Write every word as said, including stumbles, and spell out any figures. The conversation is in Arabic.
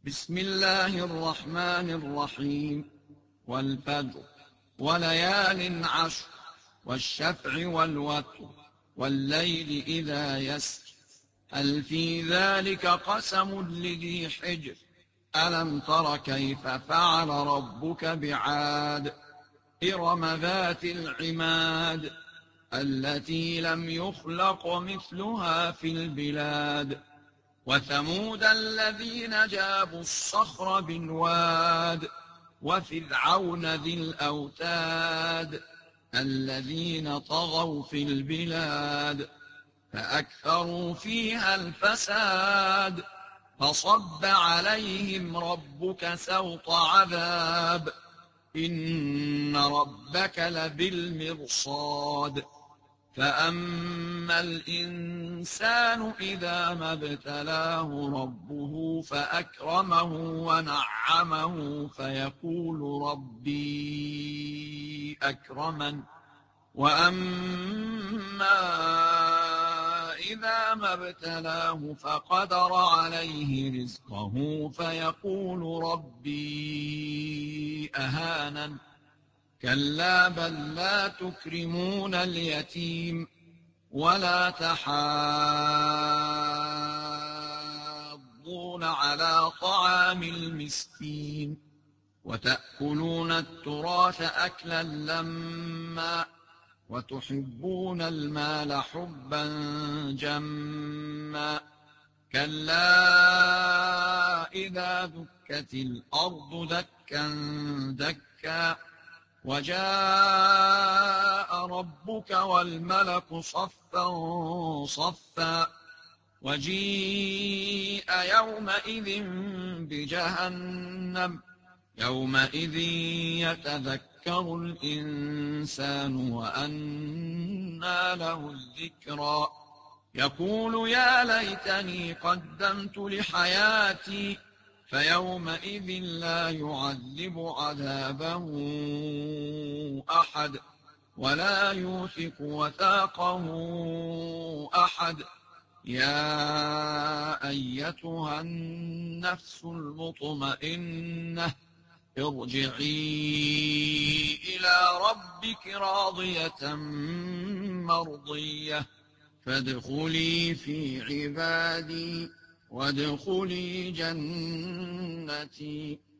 بسم الله الرحمن الرحيم. والفجر وليال عشر والشفع والوتر والليل إذا يسر هل في ذلك قسم لذي حجر ألم تر كيف فعل ربك بعاد إرم ذات العماد التي لم يخلق مثلها في البلاد وثمود الذين جابوا الصخر بالواد وفرعون ذي الأوتاد الذين طغوا في البلاد فأكثروا فيها الفساد فصب عليهم ربك سوط عذاب إن ربك لبالمرصاد فأما الإنسان إذا ما ابتلاه ربه فأكرمه ونعمه فيقول ربي أكرمن وأما إذا ما ابتلاه فقدر عليه رزقه فيقول ربي أهانن كلا بل لا تكرمون اليتيم ولا تحاضون على طعام المسكين وتأكلون التراث أكلا لما وتحبون المال حبا جما كلا إذا دكت الأرض دكا دكا وجاء ربك والملك صفا صفا وجيء يومئذ بجهنم يومئذ يتذكر الإنسان وأنى له الذكرى يقول يا ليتني قدمت لحياتي فيومئذ لا يعذب عذابه أحد ولا يوثق وثاقه أحد يا أيتها النفس المطمئنة ارجعي إلى ربك راضية مرضية فادخلي في عبادي وادخلي جنتي.